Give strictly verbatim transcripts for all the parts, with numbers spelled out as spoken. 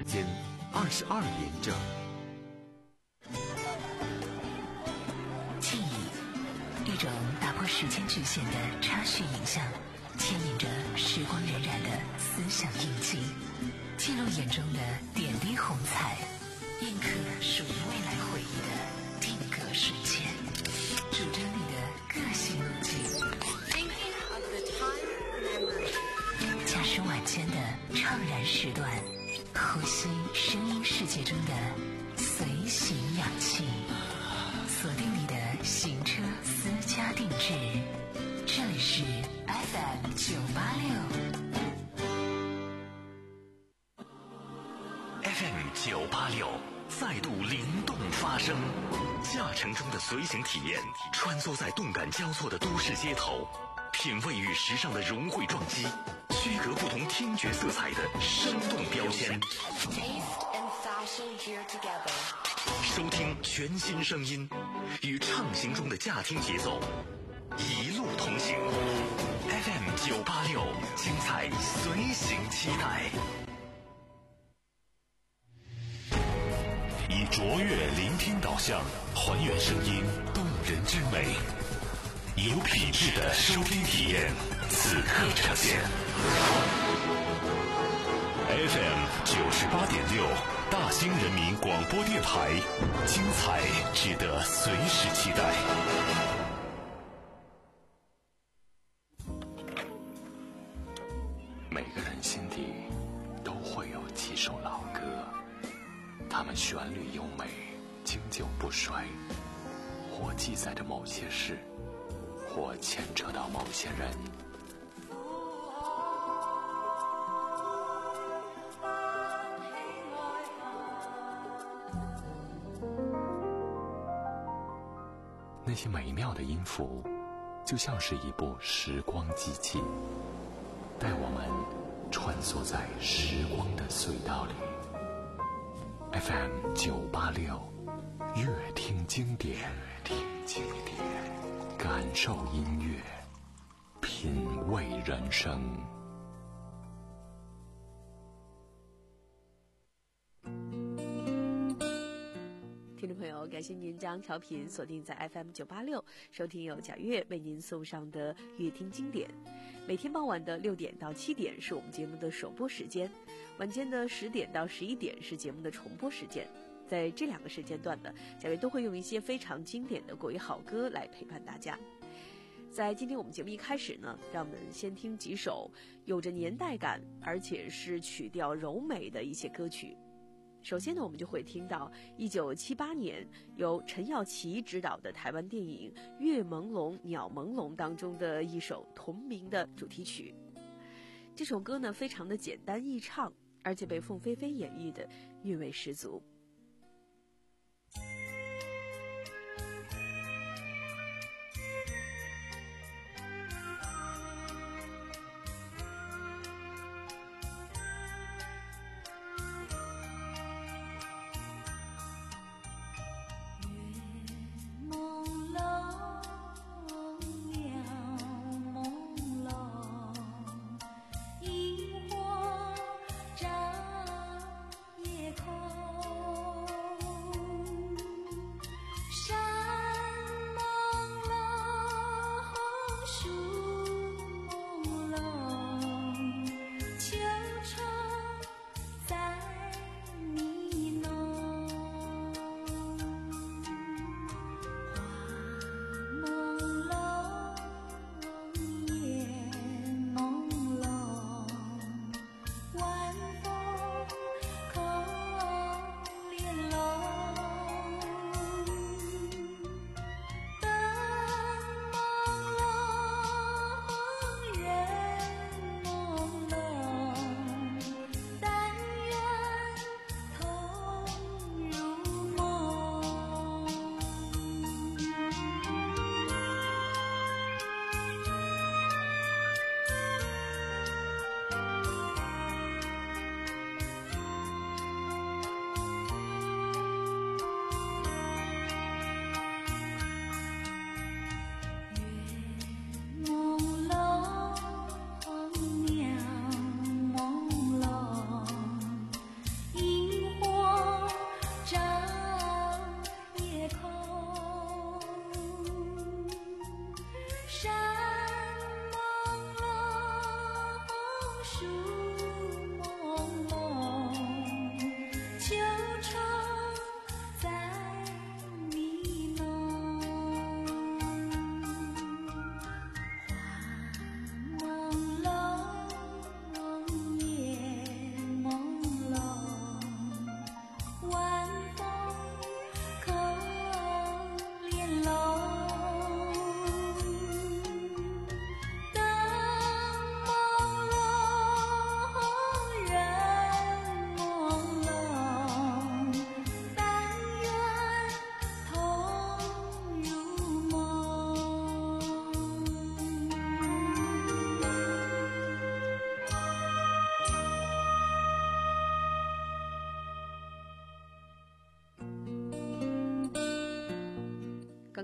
间二十二点整。 记忆，一种打破时间局限的插叙影像，牵引着时光荏苒的思想印记，记录眼中的点滴红彩，印刻属于未来回忆的定格瞬间，主张你的个性路径。驾驶晚间的怅然时段，呼吸声音世界中的随行氧气，锁定你的行车私家定制。这里是 F M 九八六 F M 九八六再度灵动发声，驾乘中的随行体验，穿梭在动感交错的都市街头，品味与时尚的融汇撞击，区隔不同听觉色彩的生动标签，收听全新声音，与畅行中的驾听节奏一路同行。 F M 九八六，精彩随行期待。 以卓越聆听导向，还原声音动人之美，有品质的收听体验，此刻呈现。F M 九十八点六，大兴人民广播电台，精彩值得随时期待。 每个人心底都会有几首老歌，它们旋律优美，经久不衰，或记载着某些事，或牵扯到某些人。那些美妙的音符，就像是一部时光机器，带我们穿梭在时光的隧道里。F M 九八六，乐听经典，乐听经典，感受音乐，品味人生。 听众朋友，感谢您将调频锁定在 F M 九八六，收听由贾月为您送上的乐听经典。每天傍晚的六点到七点是我们节目的首播时间，晚间的十点到十一点是节目的重播时间。在这两个时间段呢，贾月都会用一些非常经典的国语好歌来陪伴大家。在今天我们节目一开始呢，让我们先听几首有着年代感而且是曲调柔美的一些歌曲。首先呢，我们就会听到一九七八年由陈耀琪执导的台湾电影《月朦胧鸟朦胧》当中的一首同名的主题曲。这首歌呢，非常的简单易唱，而且被凤飞飞演绎的韵味十足。 萤火照夜空。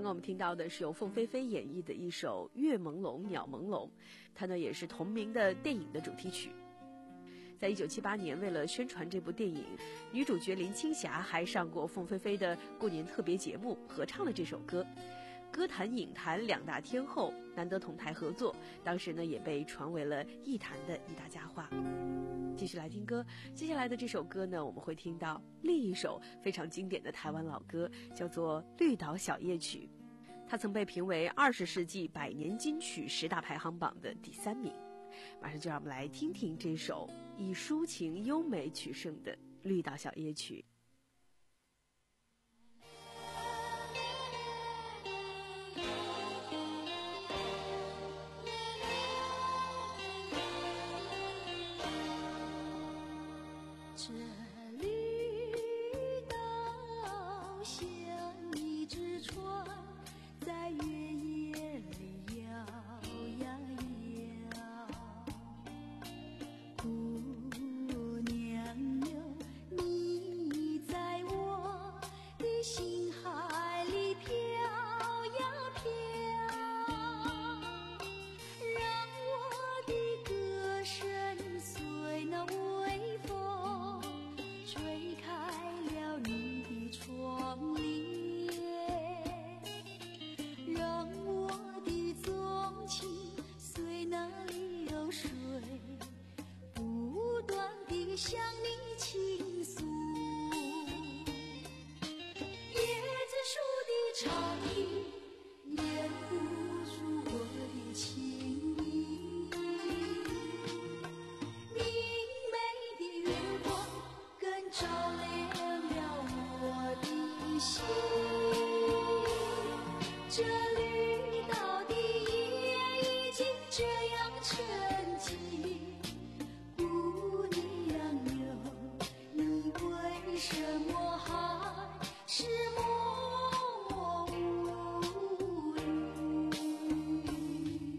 刚刚我们听到的是由凤飞飞演绎的一首《月朦胧鸟朦胧》，它呢也是同名的电影的主题曲。在一九七八年，为了宣传这部电影，女主角林青霞还上过凤飞飞的过年特别节目，合唱了这首歌。歌坛影坛两大天后难得同台合作，当时呢也被传为了艺坛的一大佳话。继续来听歌，接下来的这首歌呢，我们会听到另一首非常经典的台湾老歌，叫做《绿岛小夜曲》，它曾被评为二十世纪百年金曲十大排行榜的第三名。马上就让我们来听听这首以抒情优美取胜的《绿岛小夜曲》。 这绿岛像一只船，在月夜里摇呀摇。姑娘哟，你在我的心海里飘呀飘，让我的歌声随那微风吹开了你的窗帘，让我的纵情随那流水不断地向你倾诉。椰子树的长影掩不住我的情意，明媚的月光更照亮了我的心。这绿岛的夜已经这样沉寂，姑娘哟，你为什么还是默默无语？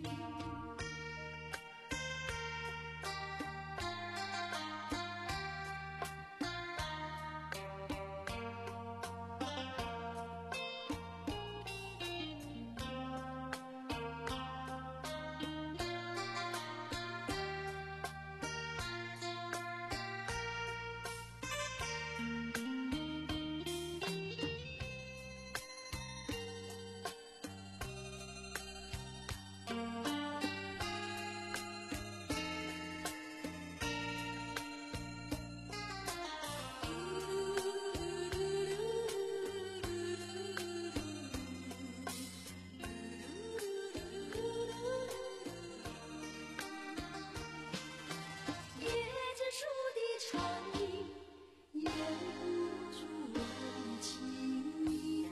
椰子树的长影掩不住我的情意，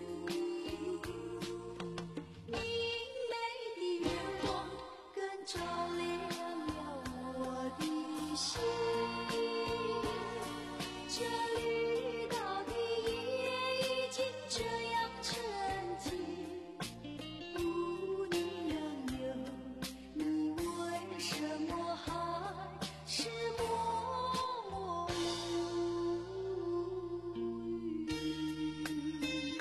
明媚的月光更照亮了我的心。这绿岛的夜已经这样沉寂，姑娘哟，你为什么还是默默无语？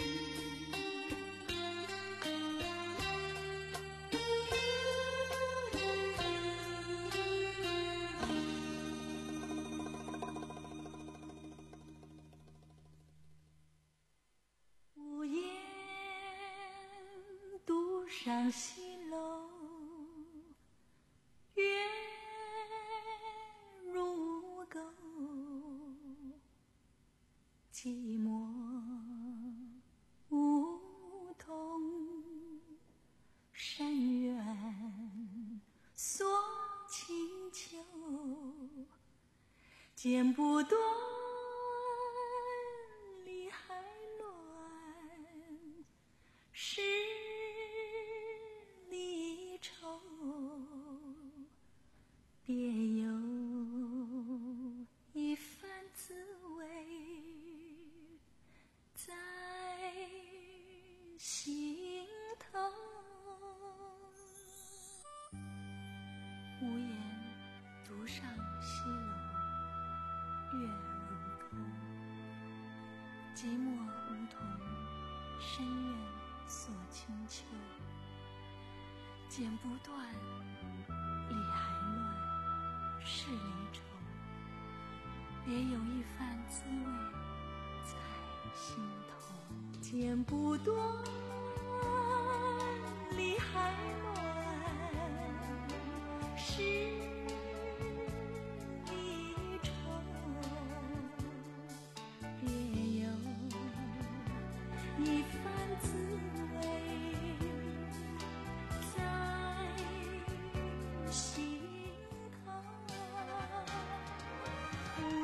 屋檐独上西楼，月如钩，寂寞梧桐山远锁清秋，剪不断理还乱，是离愁，别有一番滋味在心头。屋檐独上西楼，月如钩，寂寞梧桐深院所请求，剪不断，理还乱，是离愁。别有一番滋味在心头，剪不断，理还乱，是离愁。别有一番滋味在心头，无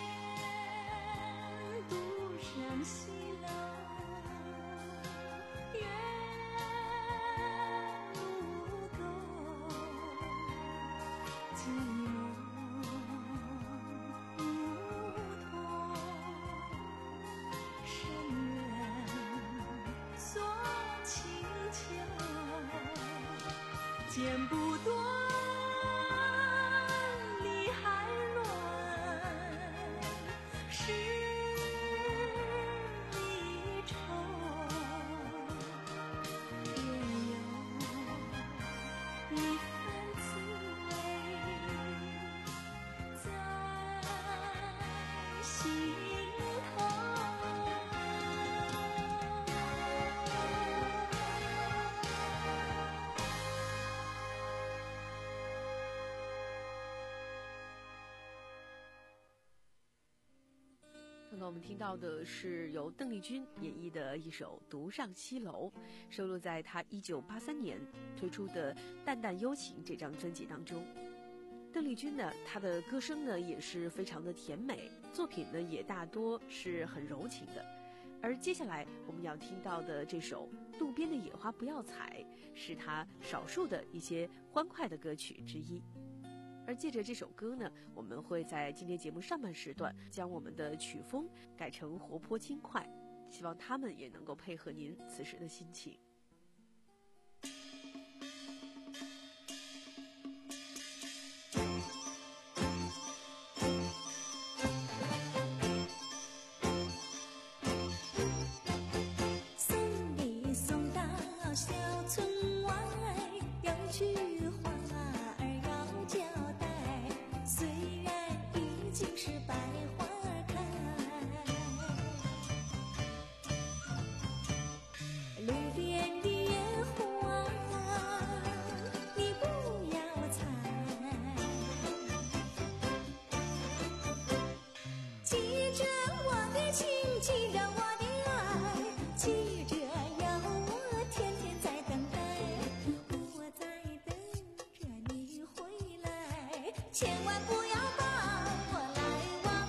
言独上西楼，月路沟，寂寞梧桐，深渊所请求，剪不断，理还乱，是离愁。别有一番滋味在心头。 刚刚我们听到的是由邓丽君演绎的一首《独上西楼》，收录在她一九八三年推出的《淡淡幽情》这张专辑当中。邓丽君呢，她的歌声呢也是非常的甜美，作品呢也大多是很柔情的。而接下来我们要听到的这首《路边的野花不要采》，是她少数的一些欢快的歌曲之一。而借着这首歌呢，我们会在今天节目上半时段将我们的曲风改成活泼轻快，希望他们也能够配合您此时的心情。 送你送到小村外，有句话儿要交代，虽然已经是百花开，路边的野花你不要采，记着我的情，记着我的爱，记着要我天天在等待，我在等着你回来，千万不要把我来忘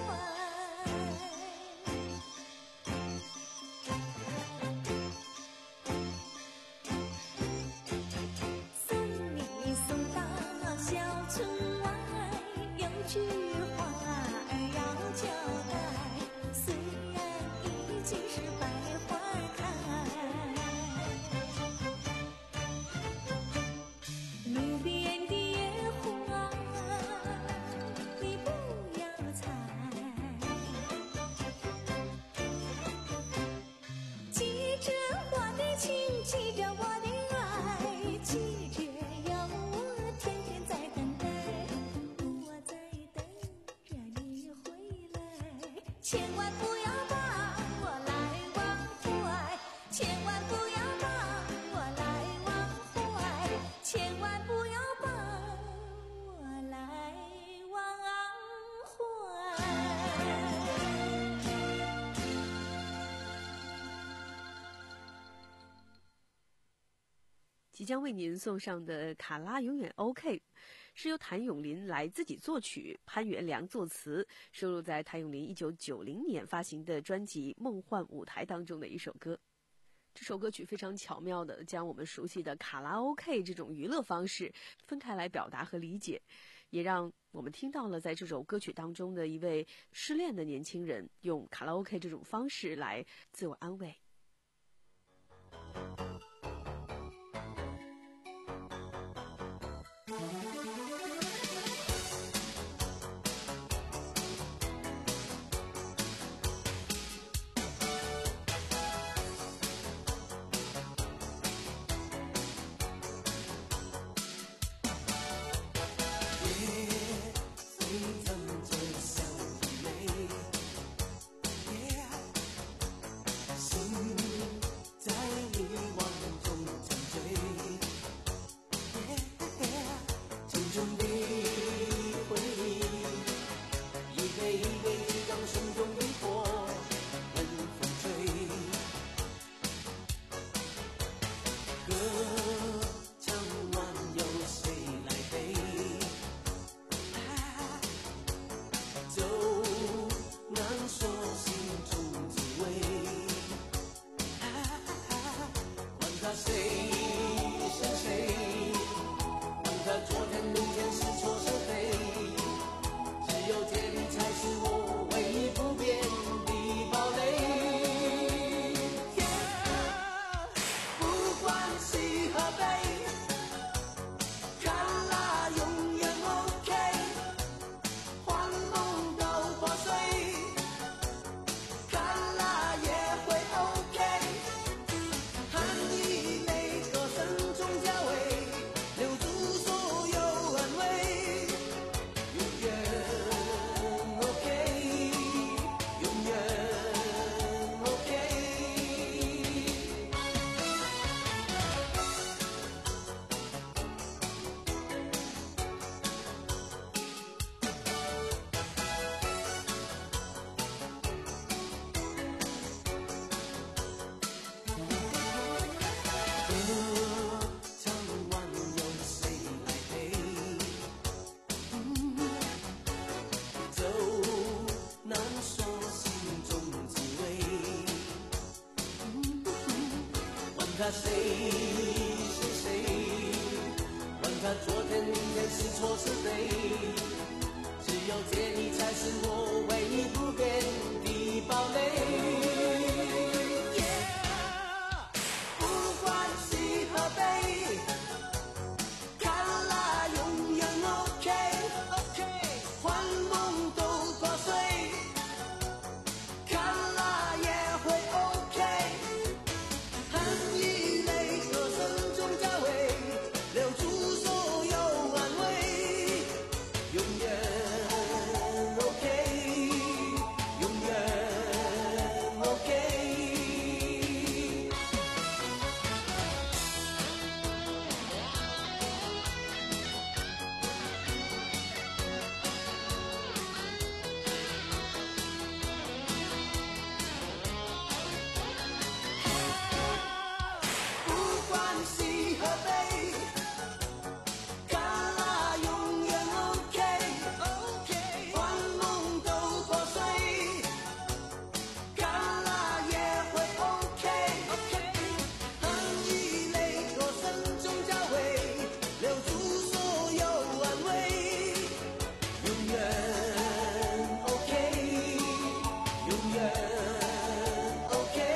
怀。送你送到小村外，有句话儿要交代，虽然已经是百花开，路边的野花你不要采，记着我的情，记着我的爱，记着要我天天在等待，我在等着你回来，千万不要把我来忘怀，千万不要把我来忘怀，千万不要把我来忘怀。 即将为您送上的《卡拉永远 OK》，是由谭咏麟来自己作曲，潘元良作词，收录在谭咏麟一九九零年发行的专辑《梦幻舞台》当中的一首歌。这首歌曲非常巧妙地将我们熟悉的卡拉 OK 这种娱乐方式分开来表达和理解，也让我们听到了在这首歌曲当中的一位失恋的年轻人用卡拉 OK 这种方式来自我安慰。 他谁是谁？问他昨天、明天是错是对？只有这你才是我唯一不变的堡垒。Yeah， 不管喜和悲，卡拉永远 OK OK， 幻梦都破碎，卡拉也会 OK。含一泪歌声中交汇，留住所有安慰，永远 OK， 永远 OK。不管喜和悲，卡拉永远 OK OK， 幻梦都破碎，卡拉也会 OK OK。含一泪歌声中交汇，留住所有安慰，永远 OK， 永远 OK。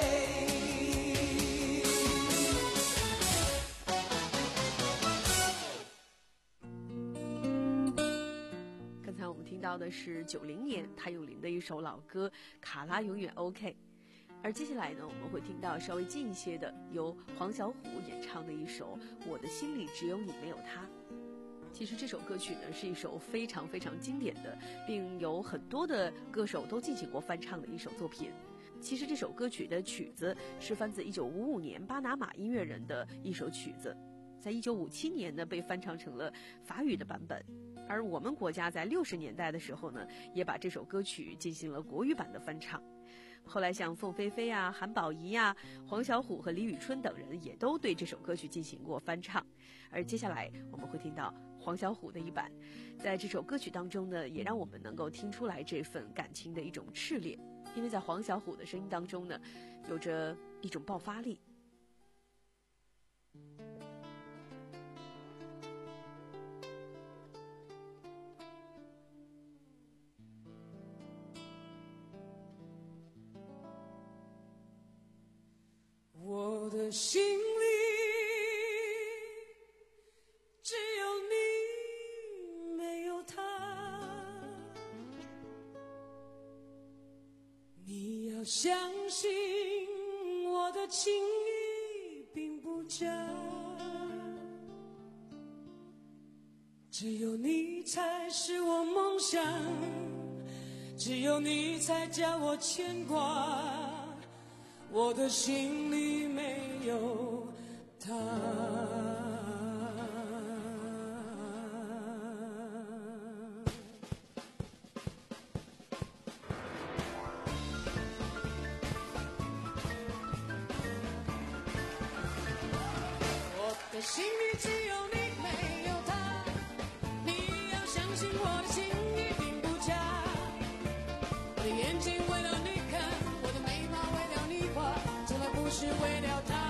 刚才我们听到的是九零年谭咏麟的一首老歌《卡拉永远 OK》，而接下来呢，我们会听到稍微近一些的，由黄小琥演唱的一首《我的心里只有你没有他》。其实这首歌曲呢是一首非常非常经典的，并有很多的歌手都进行过翻唱的一首作品。其实这首歌曲的曲子是翻自一九五五年巴拿马音乐人的一首曲子，在一九五七年呢被翻唱成了法语的版本。而我们国家在六十年代的时候呢，也把这首歌曲进行了国语版的翻唱。后来像凤飞飞啊、韩宝仪啊、黄小琥和李宇春等人也都对这首歌曲进行过翻唱。而接下来我们会听到黄小琥的一版，在这首歌曲当中呢，也让我们能够听出来这份感情的一种炽烈，因为在黄小琥的声音当中呢，有着一种爆发力。 我的心里只有你，没有他。你要相信我的情意并不假，只有你才是我梦想，只有你才叫我牵挂。我的心里没有他。我的心里只有你，没有他。你要相信我的情意并不假。我的眼睛为了你看，我的眉毛为了你画，从来不是为了他。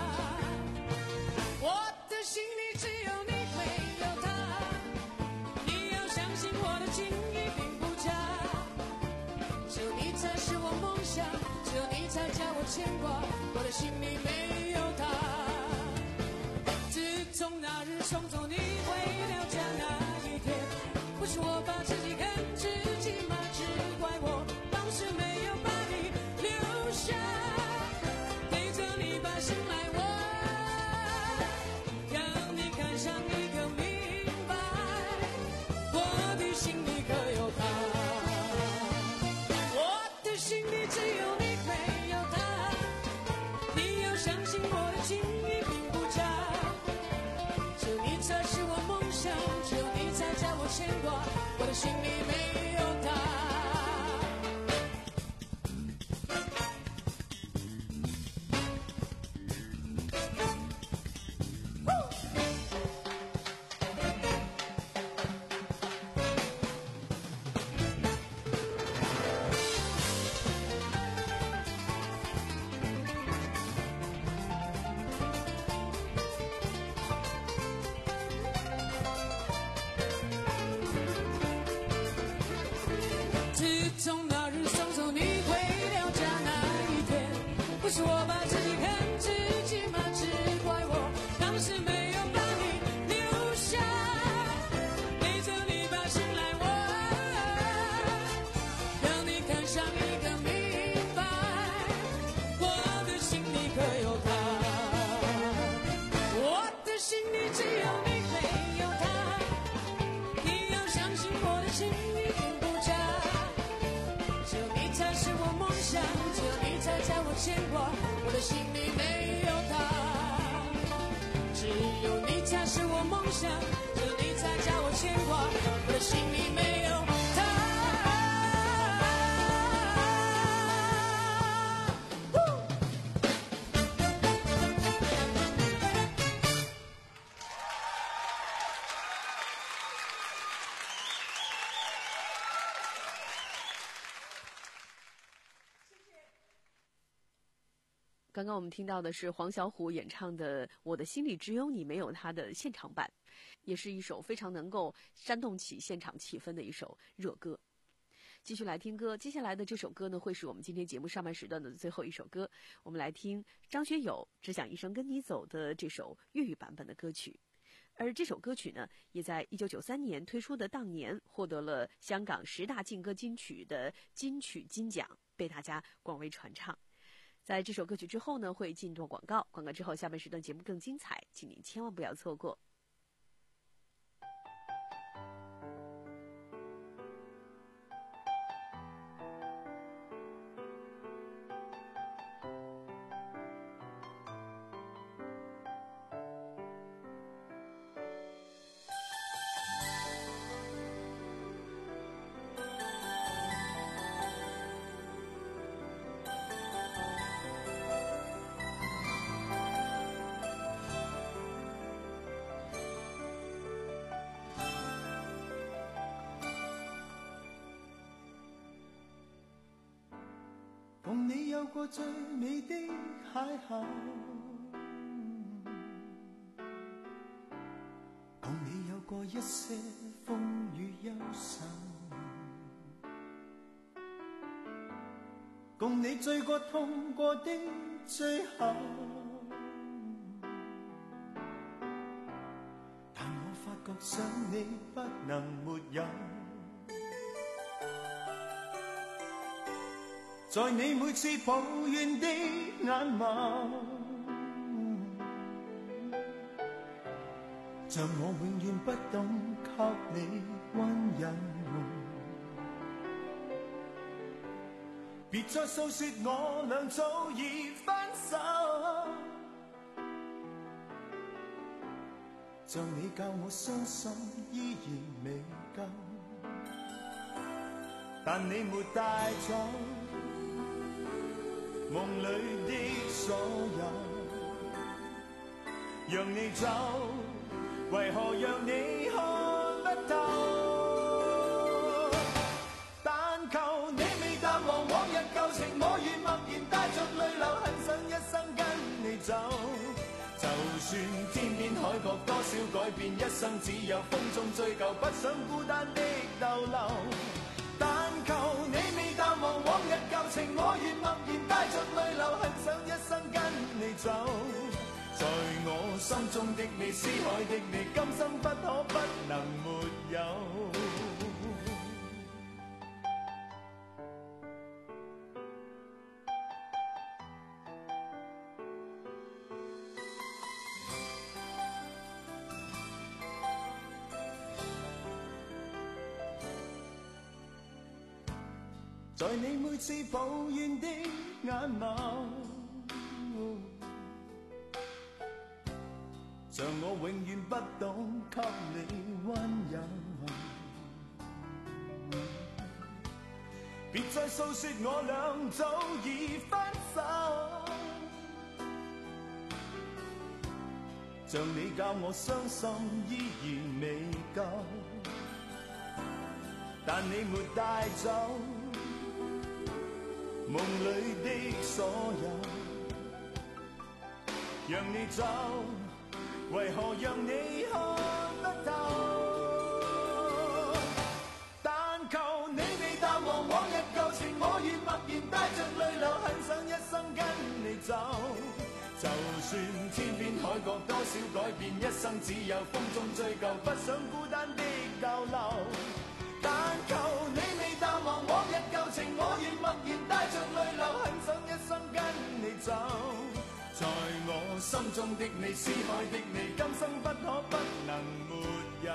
我的心里只有你，没有他。你要相信我的情意并不假。只有你才是我梦想，只有你才叫我牵挂。我的心里没有他。自从那日送走你回了家那一天，不是我把自己恨自己吗？只怪我当时没有把你留下，对着你把心来问，让你看上一个明白，我的心里可有他。我的心里只有你，没有他。你要相信我的情意并不假，只有你才是我梦想，只有你才叫我牵挂。我的心里没有他。 牵挂，我的心里没有他。只有你才是我梦想，只有你才叫我牵挂，我的心里没有他。 刚刚我们听到的是黄小琥演唱的《我的心里只有你没有他》的现场版，也是一首非常能够煽动起现场气氛的一首热歌。继续来听歌，接下来的这首歌呢，会是我们今天节目上半时段的最后一首歌。我们来听张学友《只想一生跟你走》的这首粤语版本的歌曲。而这首歌曲呢，也在一九九三年推出的当年获得了香港十大劲歌金曲的金曲金奖，被大家广为传唱。在这首歌曲之后呢，会进入广告，广告之后下半时段节目更精彩，请您千万不要错过。 共你有過最美的邂逅，共你有過一些風雨憂愁，共你醉過痛過的最後，但我發覺想你不能沒有。在你每次抱怨的眼眸，像我永遠不懂給你溫柔。別再訴說我倆早已分手，像你教我相信依然未夠，但你沒帶走夢裏的所有，讓你走，為何讓你看不透？但求你未淡忘往日舊情，我願默然帶着淚流，很想一生跟你走。就算天邊海角多少改變，一生只有風中追究，不想孤單的逗留。但求你未淡忘往日舊情，我願默然帶着淚流，很想一生跟你走。在我心中的你，思海的你，今生不可不能沒有。在你每次抱怨的眼眸，像我永遠不懂給你溫柔。別再訴說我倆早已分手，像你教我相信依然未夠，但你沒帶走夢裏的所有，讓你走，為何讓你看不透？但求你未淡忘往日舊情，我願默然帶着淚流，很想一生跟你走。就算天邊海角多少改變，一生只有風中追究，不想孤單的逗留。但求你未淡忘往日舊情，我願默然帶着淚流，很想一生跟你走。在我心中的你，思海的你，今生不可不能沒有。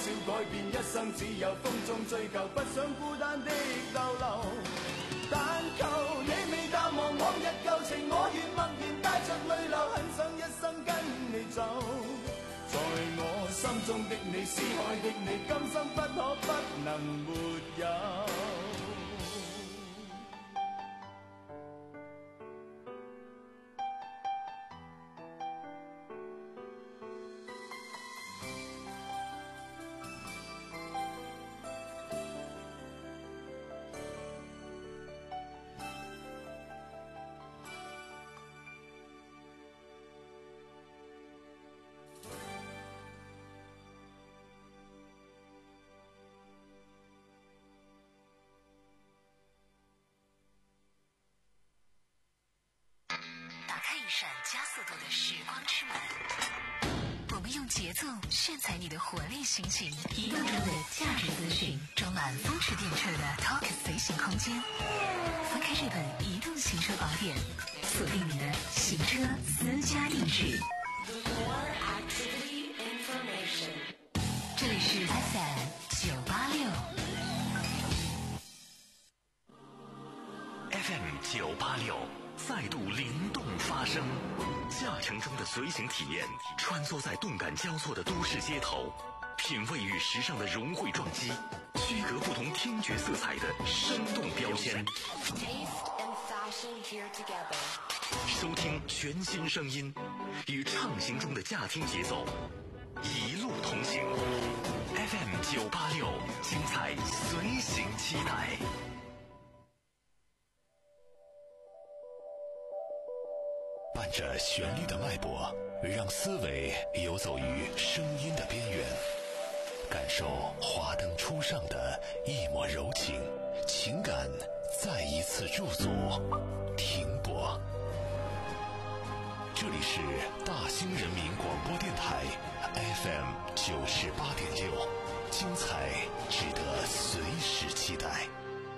少改變，一生只有風中追求，不想孤單的逗留。但求你未淡忘往日舊情，我願默然帶着淚流，很想一生跟你走。在我心中的你，思愛的你，今生不可不能沒有。 闪加速度的时光之门，我们用节奏炫彩你的活力心情，移动中的价值资讯，装满风驰电掣的 Talk 随行空间。翻开这本移动行车宝典，锁定你的行车私家地址。这里是 F M 九八六 F M 九八六。再度灵动发声，驾乘中的随行体验，穿梭在动感交错的都市街头，品味与时尚的融汇撞击，区隔不同听觉色彩的生动标签。收听全新声音，与畅行中的驾听节奏，一路同行。F M 九八六，精彩随行期待。 伴着旋律的脉搏，让思维游走于声音的边缘，感受华灯初上的一抹柔情，情感再一次驻足停泊。这里是大兴人民广播电台 F M 九十八点六，精彩值得随时期待。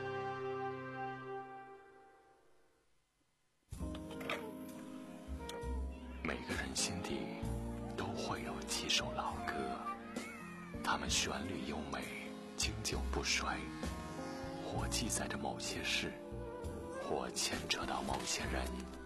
每个人心底都会有几首老歌，它们旋律优美，经久不衰，或记载着某些事，或牵扯到某些人。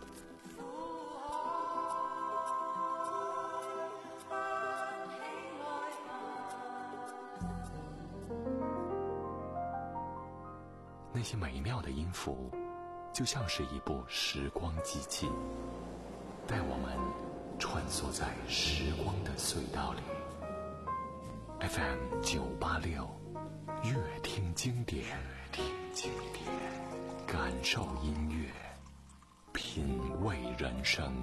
那些美妙的音符，就像是一部时光机器，带我们穿梭在时光的隧道里。 F M 九八六，乐听经典，听经典，感受音乐，品味人生。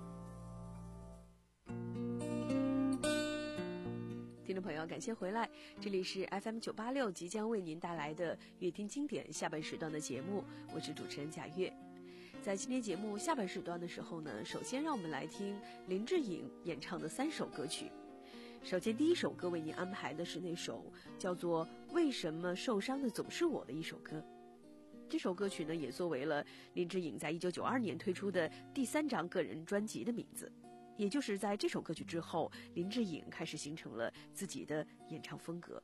听众朋友，感谢回来，这里是 F M 九八六即将为您带来的乐听经典下半时段的节目，我是主持人贾月。在今天节目下半时段的时候呢，首先让我们来听林志颖演唱的三首歌曲。首先第一首歌为您安排的是那首叫做《为什么受伤的总是我》的一首歌。这首歌曲呢，也作为了林志颖在一九九二年推出的第三张个人专辑的名字。也就是在这首歌曲之后，林志颖开始形成了自己的演唱风格。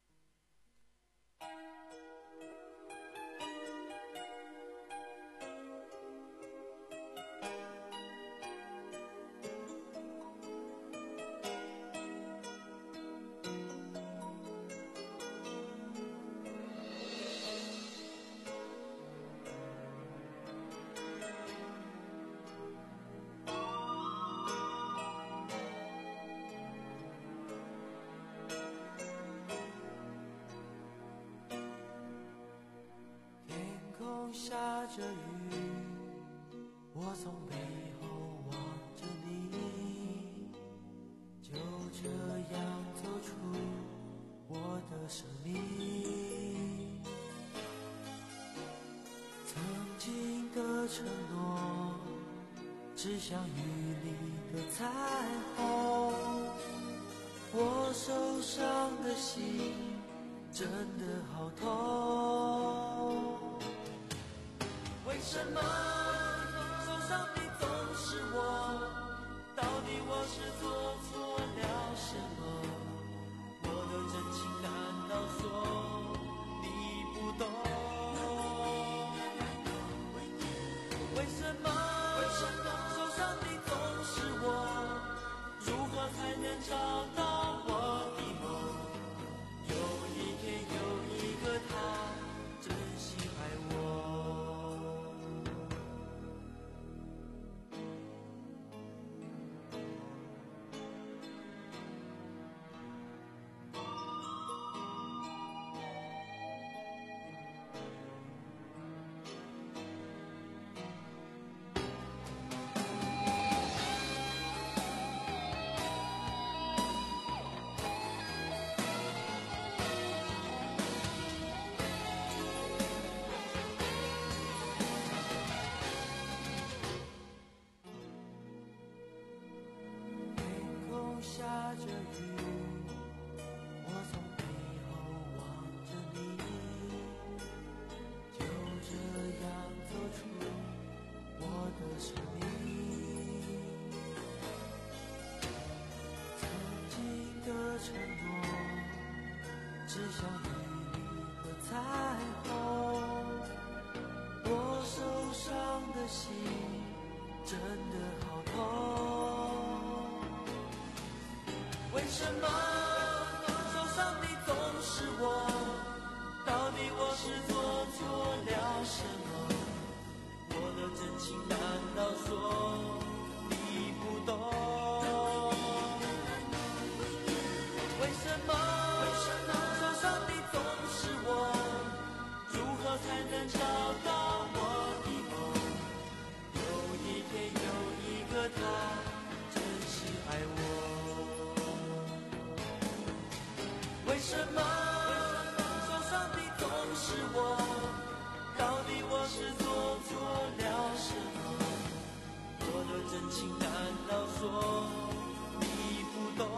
下着雨，我从背后望着你，就这样走出我的生命。曾经的承诺，只像雨里的彩虹，我受伤的心真的好痛。为什么受伤的总是我？到底我是做错了什么？我的真情难道说你不懂？为什么受伤的总是我？如何才能找到我的梦？有一天有一个他真心爱我。下着雨，我从背后望着你，就这样走出我的生命。曾经的承诺，只像雨里的彩虹。我受伤的心，真的好痛。为什么受伤的总是我？到底我是做错了什么？我的真情难道说你不懂？为什么受伤的总是我？如何才能找到我的梦？有一天有一个他真心爱我。为什么受伤的总是我？到底我是做错了什么？我的真情难道说你不懂？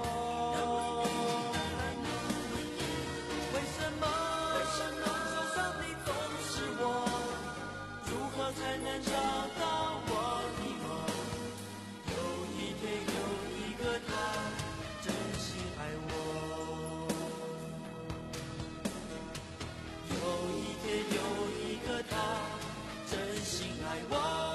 为什么受伤的总是我？如何才能找到我的梦？有一天有一个他真心爱我。有一天有一个他真心爱我。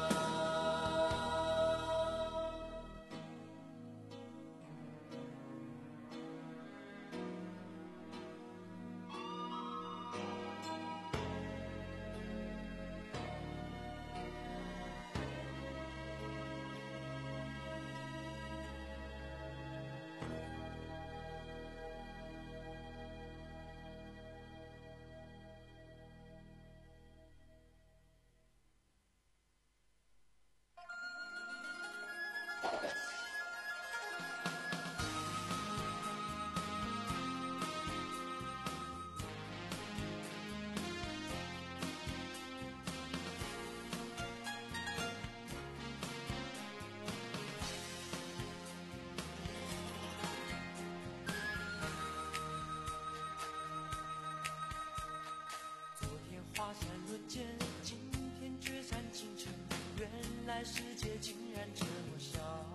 华山论剑，今天决战京城，原来世界竟然这么小。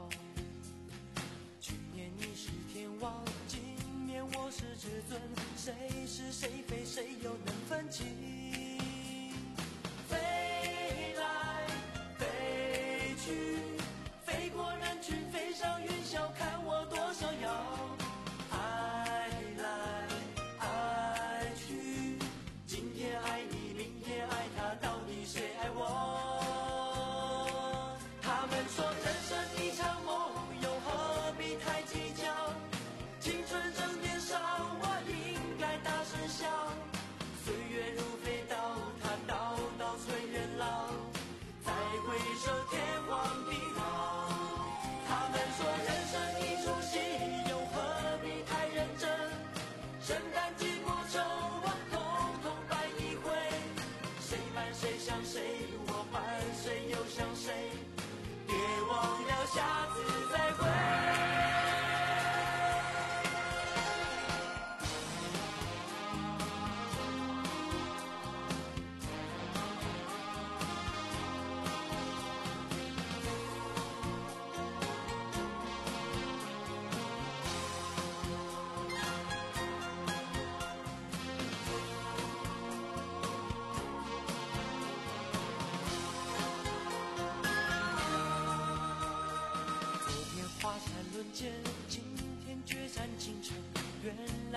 去年你是天王，今年我是至尊，谁是谁非，谁又能分清？飞来飞去，飞过人群，飞上云霄，看我多逍遥。爱来爱去，今天爱你，明天爱他，到底谁爱我？他们说人生一场梦，又何必太计较？青春正年少，我应该大声笑。岁月如飞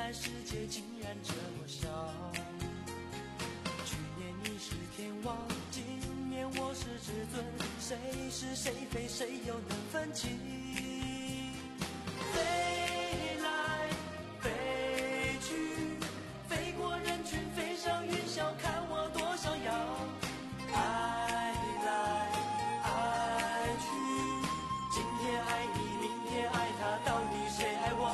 来世界竟然这么小。去年你是天王，今年我是至尊，谁是谁非，谁又能分清？飞来飞去，飞过人群，飞上云霄，看我多逍遥。爱来爱去，今天爱你，明天爱他，到底谁爱我？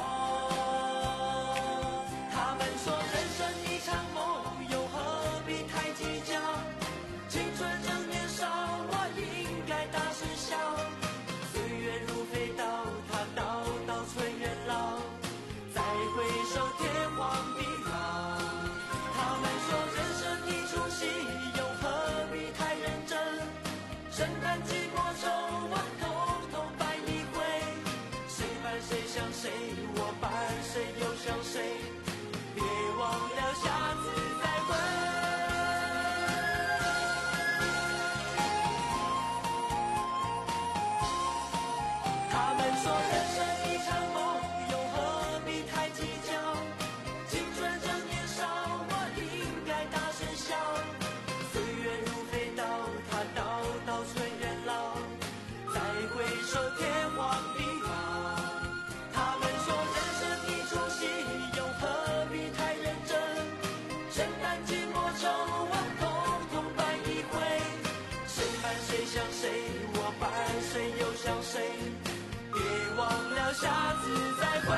他们说人生一场梦，又何必太计较？青春正年少，我应该大声笑。岁月如飞刀，它刀刀催人老，再回首天荒地老。他们说人生一出戏，又何必太认真？生旦净末丑，我统统摆一回。谁伴谁想谁，我伴谁又想谁？别忘了下次再会。他们说人生一场梦，又何必太计较？青春正年少，我应该大声笑。岁月如飞刀，它刀刀催人老，再回首天荒地老。他们说人生一出戏，又何必太认真？生旦净末丑，我统统摆一回。谁伴谁想谁，我伴谁又想谁？别忘了下次再会。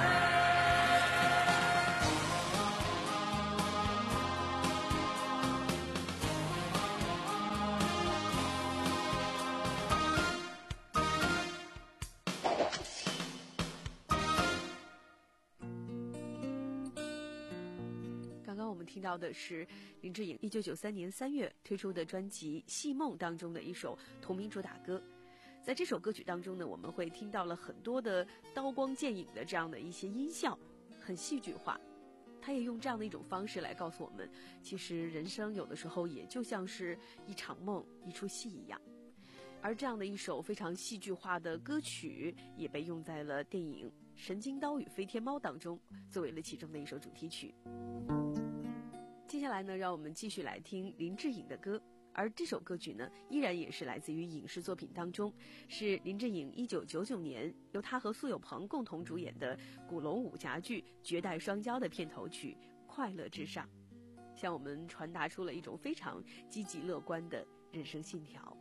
刚刚我们听到的是林志颖一九九三年三月推出的专辑《戏梦》当中的一首同名主打歌。在这首歌曲当中呢，我们会听到了很多的刀光剑影的这样的一些音效，很戏剧化。他也用这样的一种方式来告诉我们，其实人生有的时候也就像是一场梦，一出戏一样。而这样的一首非常戏剧化的歌曲，也被用在了电影《神经刀与飞天猫》当中，作为了其中的一首主题曲。接下来呢，让我们继续来听林志颖的歌。而这首歌曲呢，依然也是来自于影视作品当中，是林志颖一九九九年由他和苏有朋共同主演的古龙武侠剧《绝代双骄》的片头曲《快乐至上》，向我们传达出了一种非常积极乐观的人生信条。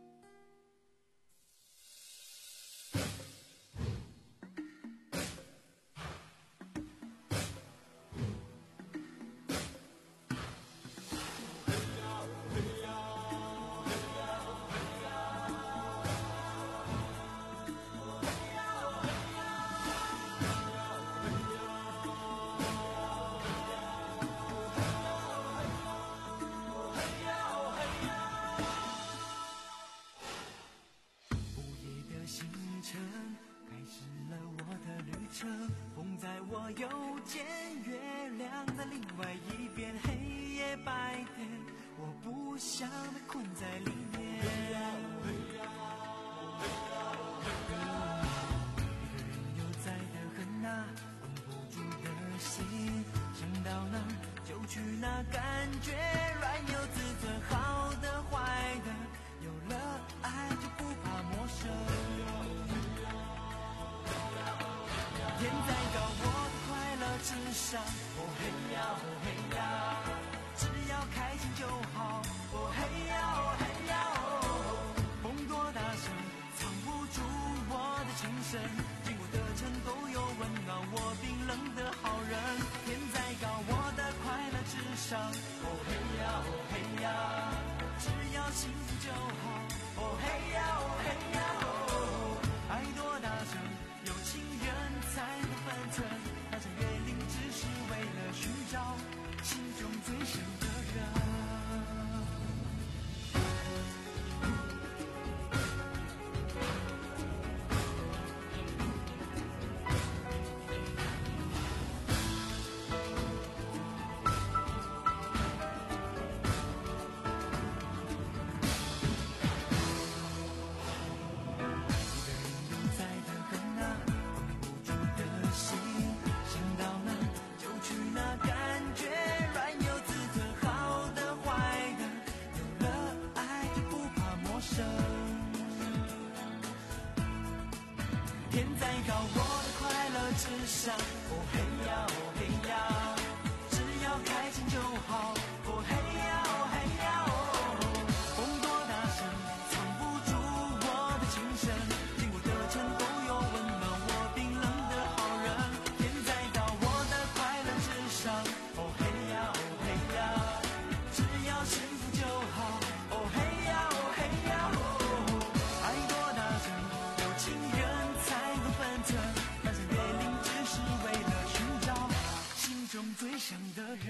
风在我右肩，月亮的另外一边，黑夜白天，我不想被困在里面。一个人悠哉的很啊，绷不住的心，想到哪儿就去哪，感觉软有自尊，好的坏的，有了爱就不怕陌生。天再高，我的快乐至上。哦嘿呀，哦嘿呀，只要开心就好。哦嘿呀，哦嘿呀，哦，风多大声，藏不住我的情深。经过的城都有温暖我冰冷的好人。天再高，我的快乐至上。哦嘿呀，哦嘿呀，只要幸福就好。哦嘿呀，哦嘿呀，哦，爱多大声，有情人才能分寸，那场约定只是为了寻找心中最深的人。 天再高，我的快乐至上。哦嘿呀哦嘿呀，只要开心就好。哦嘿呀哦嘿呀哦，风多大声藏不住我的情深，经过的城都有温暖我冰冷的好人。天再高，我的快乐至上。哦嘿呀哦嘿呀，只要幸福就好。哦嘿呀哦嘿呀哦，爱多大声，有情人才能分寸，翻山越岭只是为了寻找心中最想的人。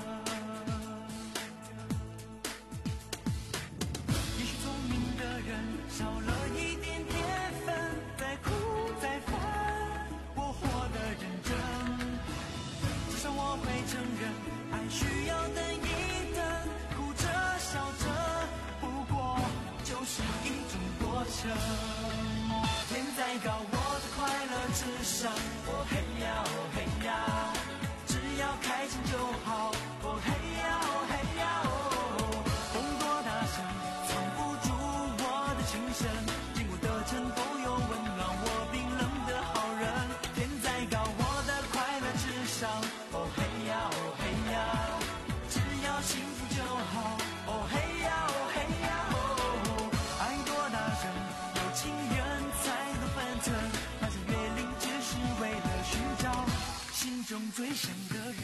也许聪明的人少了一点天分，再苦再烦我活得认真，至少我会承认爱需要等一等，哭着笑着不过就是一种过程。天再高，我的快乐至上。哦嘿呀哦嘿呀，只要开心就好。哦嘿呀哦嘿呀哦，风多大声藏不住我的情深，经过的城都有温暖我冰冷的好人。天再高，我的快乐至上。哦嘿呀哦嘿呀，只要幸福就好。哦嘿呀哦嘿呀哦，爱多大声，有情人才能分寸，翻山越岭只是为了寻找心中最想的人。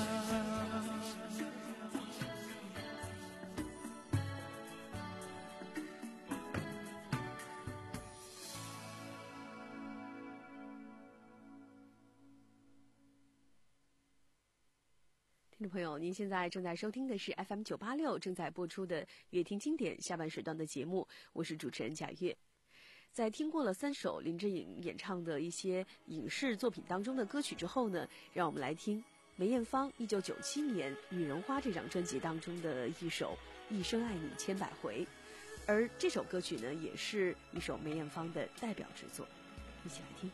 听众朋友，您现在正在收听的是 F M 九八六正在播出的《乐听经典》下半时段的节目，我是主持人贾月。在听过了三首林志颖演唱的一些影视作品当中的歌曲之后呢，让我们来听梅艳芳一九九七年《女人花》这张专辑当中的一首《一生爱你千百回》，而这首歌曲呢，也是一首梅艳芳的代表之作，一起来听。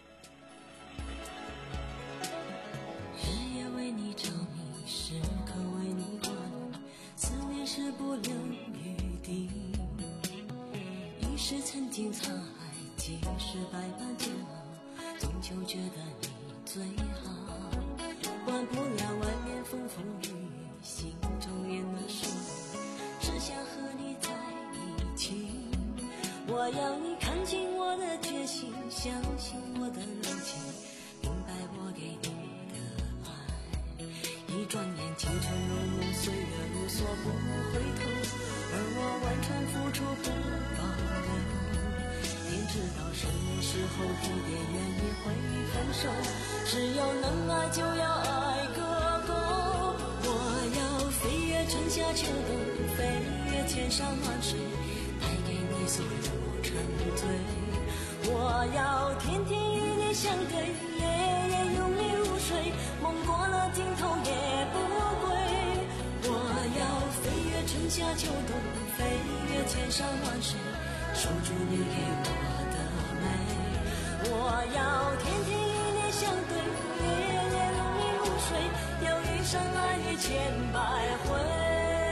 日夜为你着迷，时刻为你挂念，思念是不留余地。一世曾经沧海，几世百般煎熬，终究觉得你最好。管不了外面风风雨雨，心中念的是只想和你在一起。我要你看清我的决心，相信我的柔情，明白我给你的爱。一转眼青春如梦，岁月如梭不回头，而我完全付出不保留。天知道什么时候地点愿意会分手，只要能爱就要爱个够。我要飞越春夏秋冬，飞越千山万水，带给你所有沉醉。我要天天与你相对，夜夜拥你入睡，梦过了尽头也不归。我要飞越春夏秋冬，飞越千山万水，守住你给我的美。我要天天与你相对，夜夜拥你入睡，有一生爱你千百回。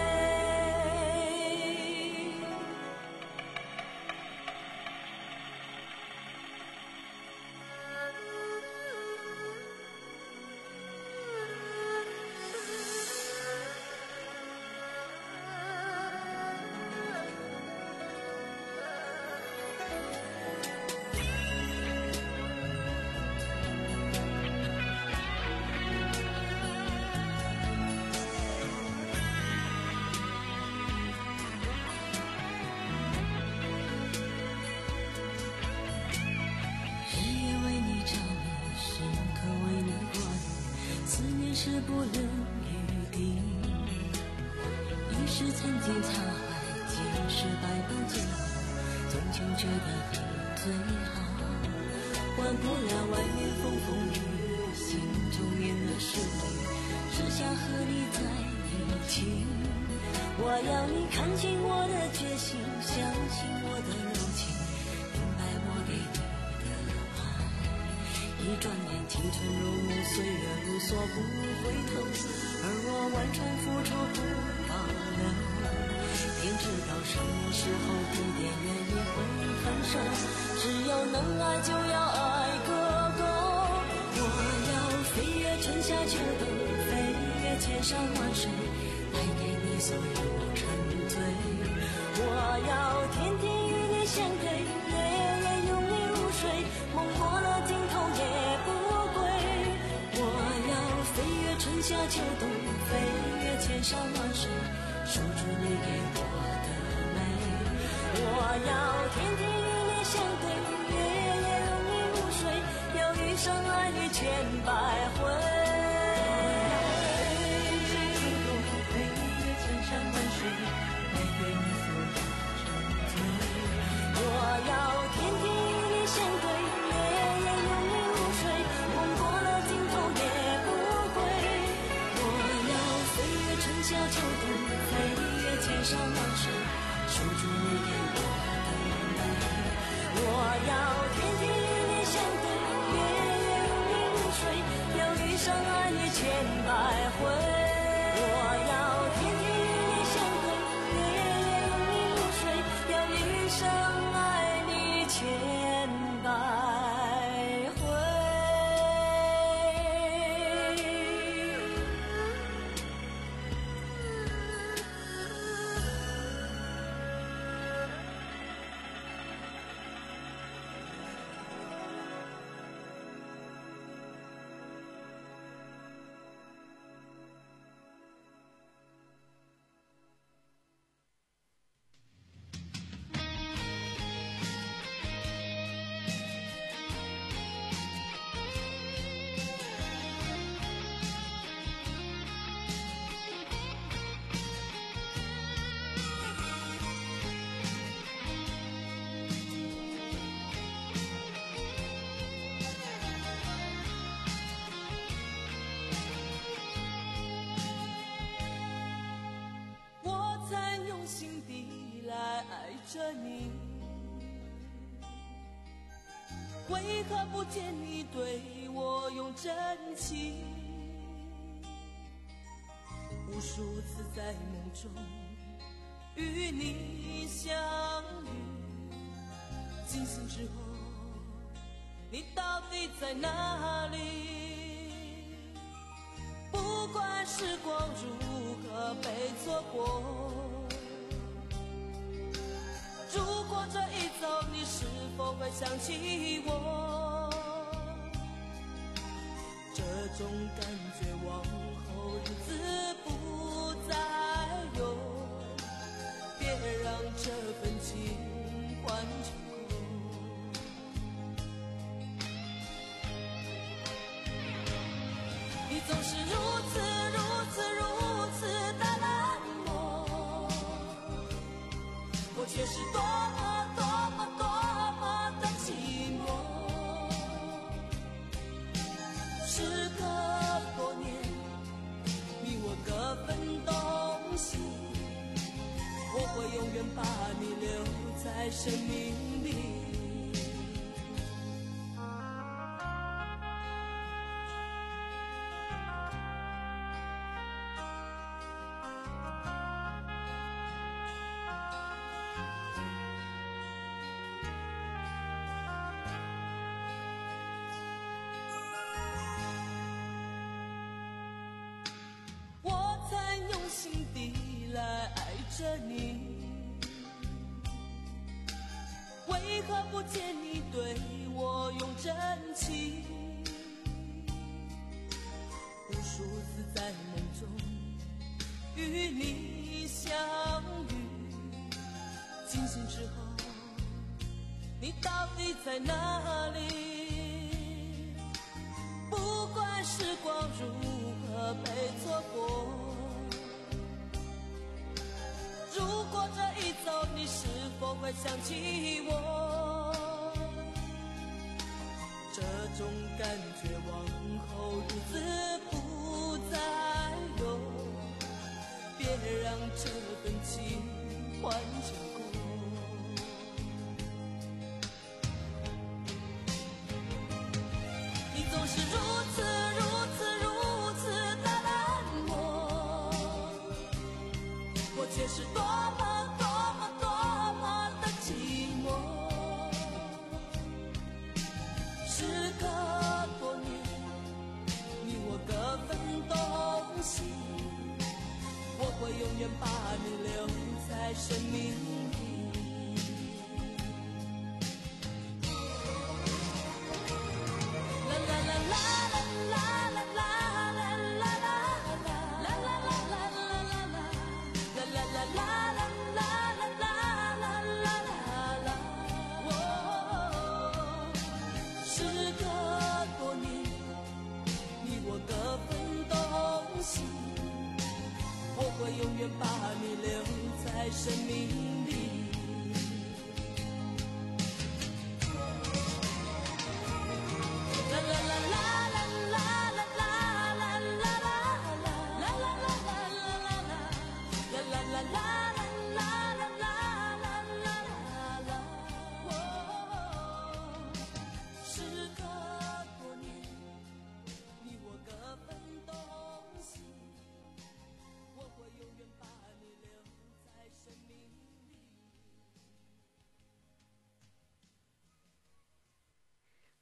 是不留余地，一世曾经沧海，几世百般煎熬，终究觉得你最好。管不了外面风风雨雨，心中念的是你，只想和你在一起。我要你看清我的决心，相信我的柔情，明白我给你的爱。一转眼青春如梦，岁月如梭不回头，而我完全付出不保留。天知道什么时候地点愿意会分手，只要能爱就要爱夏秋冬，飞越千山万水，带给你所有沉醉。我要天天与你相对，夜夜拥你入睡，梦过了尽头也不归。我要飞越春夏秋冬，飞越千山万水，守住你给我的美。我要天天与你相对，夜夜拥你入睡，要余生爱你千百回。山万水，守住你给我的美。我要天天与你相对，夜夜拥你入睡，要余生爱你千百回。我要天天与你相对，夜夜拥你入睡，要余生爱你千百回。着你，为何不见你对我用真情？无数次在梦中与你相遇，惊醒之后，你到底在哪里？不管时光如何被错过，如果这一走，你是否会想起我？这种感觉往后日子不再有，别让这份情换成空。你总是如此如此如此的冷漠，我却是多么多么多么的寂寞。时隔多年，你我各分东西，我会永远把你留在生命里。心底来爱着你，为何不见你对我用真情？无数次在梦中与你相遇，惊醒之后，你到底在哪里？不管时光如何被错过，如果这一走，你是否会想起我？这种感觉往后日子不再有，别让这份情换成空。你总是如此如此如此的冷漠，我却是多么多么多么的寂寞。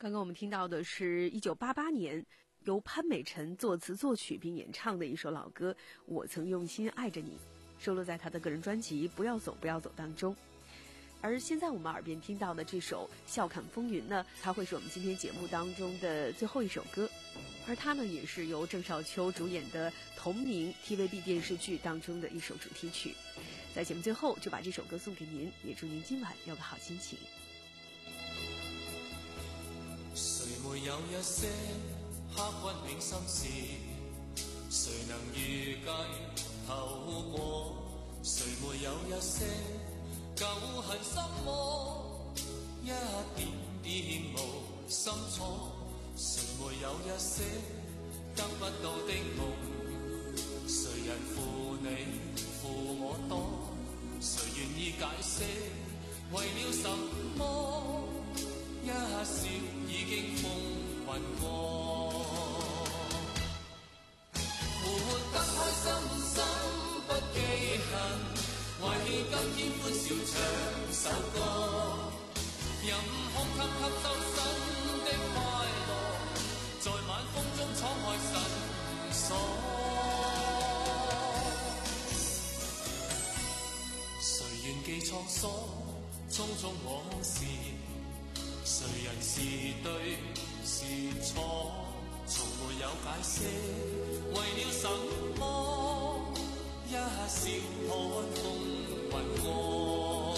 刚刚我们听到的是一九八八年由潘美辰作词作曲并演唱的一首老歌《我曾用心爱着你》，收录在他的个人专辑《不要走不要走》当中。而现在我们耳边听到的这首《笑看风云》呢，它会是我们今天节目当中的最后一首歌，而它呢也是由郑少秋主演的同名 T V B 电视剧当中的一首主题曲。在节目最后就把这首歌送给您，也祝您今晚有个好心情。 谁没有一些刻骨铭心事？谁能预计透过？谁没有一些旧恨心魔？一點點無心錯。誰沒有一些得不到的夢？誰人負你負我多？誰願意解釋為了什麼？一笑已經風雲過，活得開心心不記恨，為今天歡笑唱首歌，任空給吸收新的快樂，在晚風中敞開神鎖。誰願記創所，匆匆往事？誰人是對是錯，從沒有解釋，為了什麼？一笑看風雲過。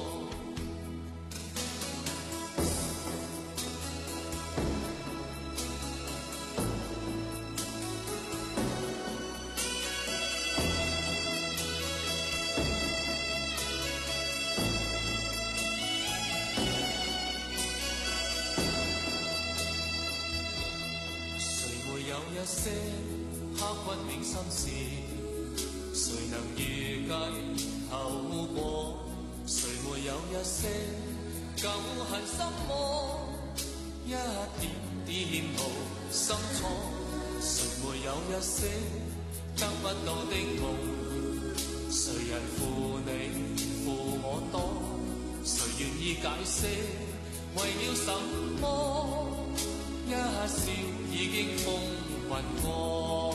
一些刻骨銘心事，誰能預計後果？誰沒有一些舊恨心魔？一點點無心錯。誰沒有一些得不到的夢？誰人負你負我多？誰願意解釋為了什麼？一笑已經風雲過，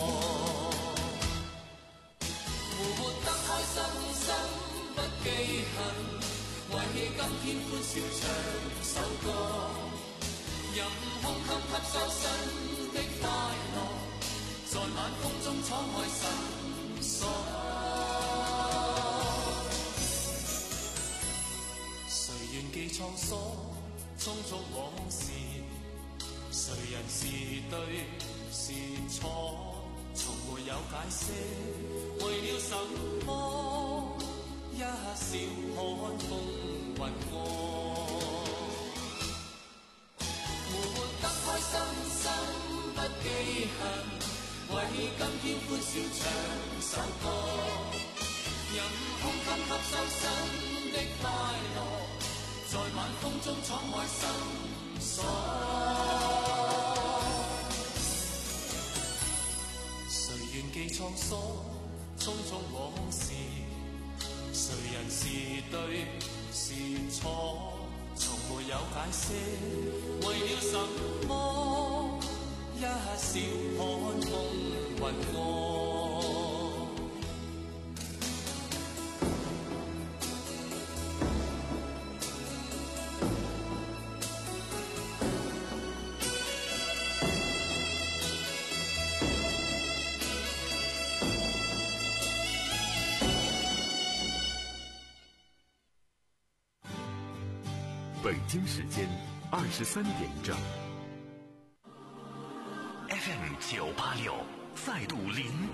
活得開心心不記恨，為今天歡笑唱首歌，任空給吸收新的快樂，在晚風中敞開神鎖。誰願記創所，匆匆往事？誰人是對是錯，從沒有解釋，為了什麼？一笑看風雲過，活得開心心不記恨，為今天歡笑唱首歌，任空間吸收新的快樂，在晚風中敞開心鎖。誰願記創所，匆匆往事？誰人是對是錯，從沒有解釋，為了什麼？一笑看風雲過。 北京时间二十三点整。 F M 九八六再度灵动